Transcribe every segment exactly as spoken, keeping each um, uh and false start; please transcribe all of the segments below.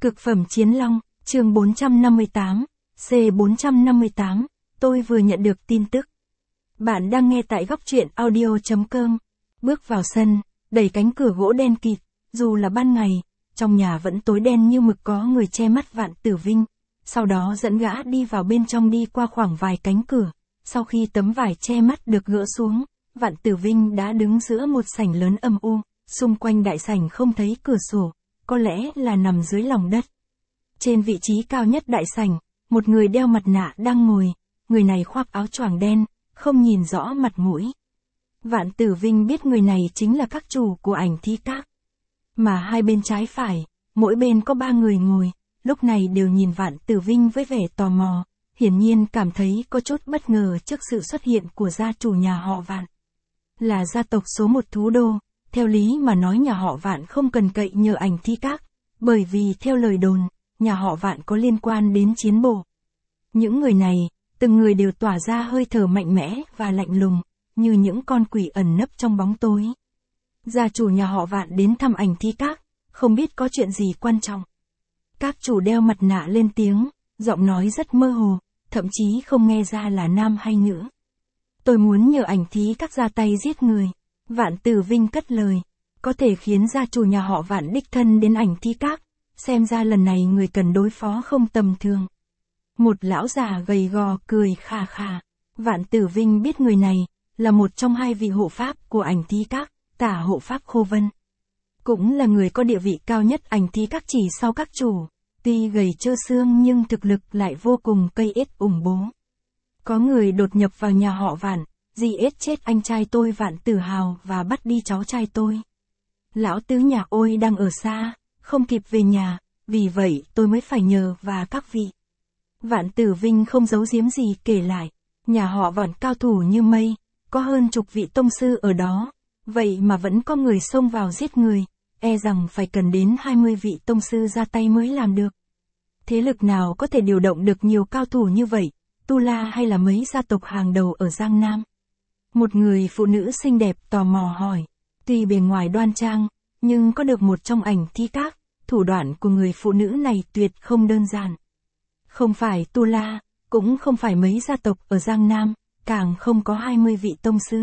Cực phẩm chiến long, chương bốn trăm năm mươi tám, C bốn trăm năm mươi tám, tôi vừa nhận được tin tức. Bạn đang nghe tại góc truyện audio chấm com. Bước vào sân, đẩy cánh cửa gỗ đen kịt, dù là ban ngày, trong nhà vẫn tối đen như mực, có người che mắt Vạn Tử Vinh, sau đó dẫn gã đi vào bên trong. Đi qua khoảng vài cánh cửa, sau khi tấm vải che mắt được gỡ xuống, Vạn Tử Vinh đã đứng giữa một sảnh lớn âm u, xung quanh đại sảnh không thấy cửa sổ, có lẽ là nằm dưới lòng đất. Trên vị trí cao nhất đại sảnh, một người đeo mặt nạ đang ngồi, người này khoác áo choàng đen, không nhìn rõ mặt mũi. Vạn Tử Vinh biết người này chính là các chủ của Ảnh Thi Các. Mà hai bên trái phải, mỗi bên có ba người ngồi, lúc này đều nhìn Vạn Tử Vinh với vẻ tò mò, hiển nhiên cảm thấy có chút bất ngờ trước sự xuất hiện của gia chủ nhà họ Vạn. Là gia tộc số một Thú Đô, theo lý mà nói nhà họ Vạn không cần cậy nhờ Ảnh Thi Các, bởi vì theo lời đồn, nhà họ Vạn có liên quan đến chiến bộ. Những người này, từng người đều tỏa ra hơi thở mạnh mẽ và lạnh lùng, như những con quỷ ẩn nấp trong bóng tối. Gia chủ nhà họ Vạn đến thăm Ảnh Thi Các, không biết có chuyện gì quan trọng. Các chủ đeo mặt nạ lên tiếng, giọng nói rất mơ hồ, thậm chí không nghe ra là nam hay nữ. Tôi muốn nhờ Ảnh Thi Các ra tay giết người. Vạn Tử Vinh cất lời, có thể khiến gia chủ nhà họ Vạn đích thân đến Ảnh Thi Các, xem ra lần này người cần đối phó không tầm thường. Một lão già gầy gò cười khà khà. Vạn Tử Vinh biết người này là một trong hai vị hộ pháp của Ảnh Thi Các, Tả hộ pháp Khô Vân. Cũng là người có địa vị cao nhất Ảnh Thi Các chỉ sau các chủ, tuy gầy trơ xương nhưng thực lực lại vô cùng cây ết ủng bố. Có người đột nhập vào nhà họ Vạn, dì ết chết anh trai tôi Vạn Tử Hào và bắt đi cháu trai tôi. Lão tứ nhà ôi đang ở xa, không kịp về nhà, vì vậy tôi mới phải nhờ và các vị. Vạn Tử Vinh không giấu giếm gì kể lại, nhà họ Vạn cao thủ như mây, có hơn chục vị tông sư ở đó, vậy mà vẫn có người xông vào giết người, e rằng phải cần đến hai mươi vị tông sư ra tay mới làm được. Thế lực nào có thể điều động được nhiều cao thủ như vậy, Tu La hay là mấy gia tộc hàng đầu ở Giang Nam? Một người phụ nữ xinh đẹp tò mò hỏi, tuy bề ngoài đoan trang, nhưng có được một trong Ảnh Thi Các, thủ đoạn của người phụ nữ này tuyệt không đơn giản. Không phải Tu La, cũng không phải mấy gia tộc ở Giang Nam, càng không có hai mươi vị tông sư.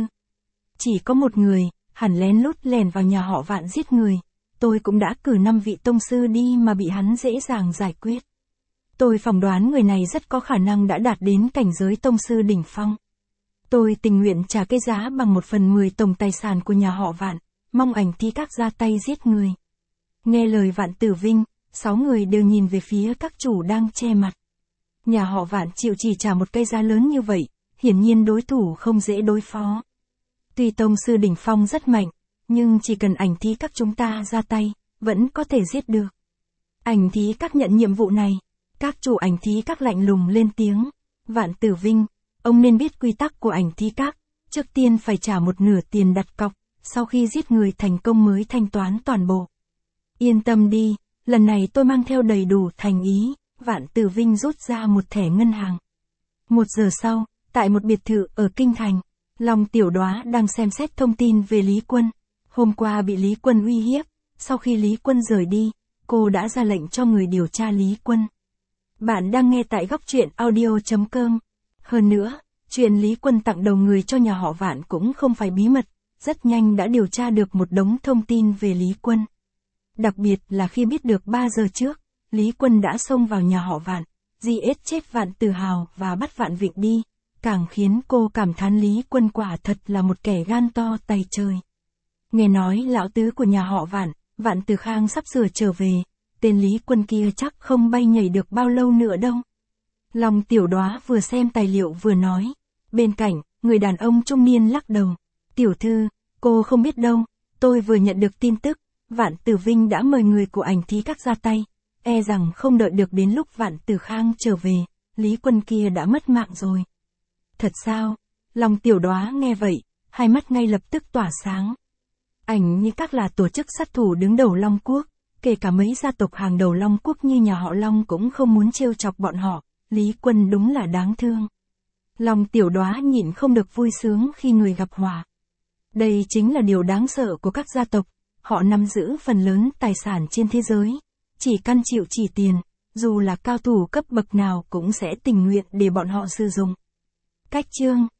Chỉ có một người, hẳn lén lút lèn vào nhà họ Vạn giết người, tôi cũng đã cử năm vị tông sư đi mà bị hắn dễ dàng giải quyết. Tôi phỏng đoán người này rất có khả năng đã đạt đến cảnh giới tông sư đỉnh phong. Tôi tình nguyện trả cái giá bằng một phần mười tổng tài sản của nhà họ Vạn, mong Ảnh Thi Các ra tay giết người. Nghe lời Vạn Tử Vinh, sáu người đều nhìn về phía các chủ đang che mặt. Nhà họ Vạn chịu chỉ trả một cái giá lớn như vậy, hiển nhiên đối thủ không dễ đối phó. Tuy tông sư đỉnh phong rất mạnh, nhưng chỉ cần Ảnh Thi Các chúng ta ra tay, vẫn có thể giết được. Ảnh Thi Các nhận nhiệm vụ này. Các chủ Ảnh Thi Các lạnh lùng lên tiếng. Vạn Tử Vinh, ông nên biết quy tắc của Ảnh Thi Các, trước tiên phải trả một nửa tiền đặt cọc, sau khi giết người thành công mới thanh toán toàn bộ. Yên tâm đi, lần này tôi mang theo đầy đủ thành ý. Vạn Tử Vinh rút ra một thẻ ngân hàng. Một giờ sau, tại một biệt thự ở Kinh Thành, Long Tiểu Đóa đang xem xét thông tin về Lý Quân. Hôm qua bị Lý Quân uy hiếp, sau khi Lý Quân rời đi, cô đã ra lệnh cho người điều tra Lý Quân. Bạn đang nghe tại góc truyện audio chấm com. Hơn nữa, chuyện Lý Quân tặng đầu người cho nhà họ Vạn cũng không phải bí mật, rất nhanh đã điều tra được một đống thông tin về Lý Quân. Đặc biệt là khi biết được ba giờ trước, Lý Quân đã xông vào nhà họ Vạn, dì ết chết Vạn Tử Hào và bắt Vạn Vịnh đi, càng khiến cô cảm thán Lý Quân quả thật là một kẻ gan to tay trời. Nghe nói lão tứ của nhà họ Vạn, Vạn Tử Khang sắp sửa trở về, tên Lý Quân kia chắc không bay nhảy được bao lâu nữa đâu. Long Tiểu Đóa vừa xem tài liệu vừa nói. Bên cạnh, người đàn ông trung niên lắc đầu. Tiểu thư, cô không biết đâu, tôi vừa nhận được tin tức, Vạn Tử Vinh đã mời người của Ảnh Thi Các ra tay, e rằng không đợi được đến lúc Vạn Tử Khang trở về, Lý Quân kia đã mất mạng rồi. Thật sao? Long Tiểu Đóa nghe vậy, hai mắt ngay lập tức tỏa sáng. Ảnh Thi Các là tổ chức sát thủ đứng đầu Long Quốc, kể cả mấy gia tộc hàng đầu Long Quốc như nhà họ Long cũng không muốn trêu chọc bọn họ, Lý Quân đúng là đáng thương. Long Tiểu Đóa nhịn không được vui sướng khi người gặp họa. Đây chính là điều đáng sợ của các gia tộc, họ nắm giữ phần lớn tài sản trên thế giới, chỉ căn chịu chỉ tiền, dù là cao thủ cấp bậc nào cũng sẽ tình nguyện để bọn họ sử dụng. Cách chương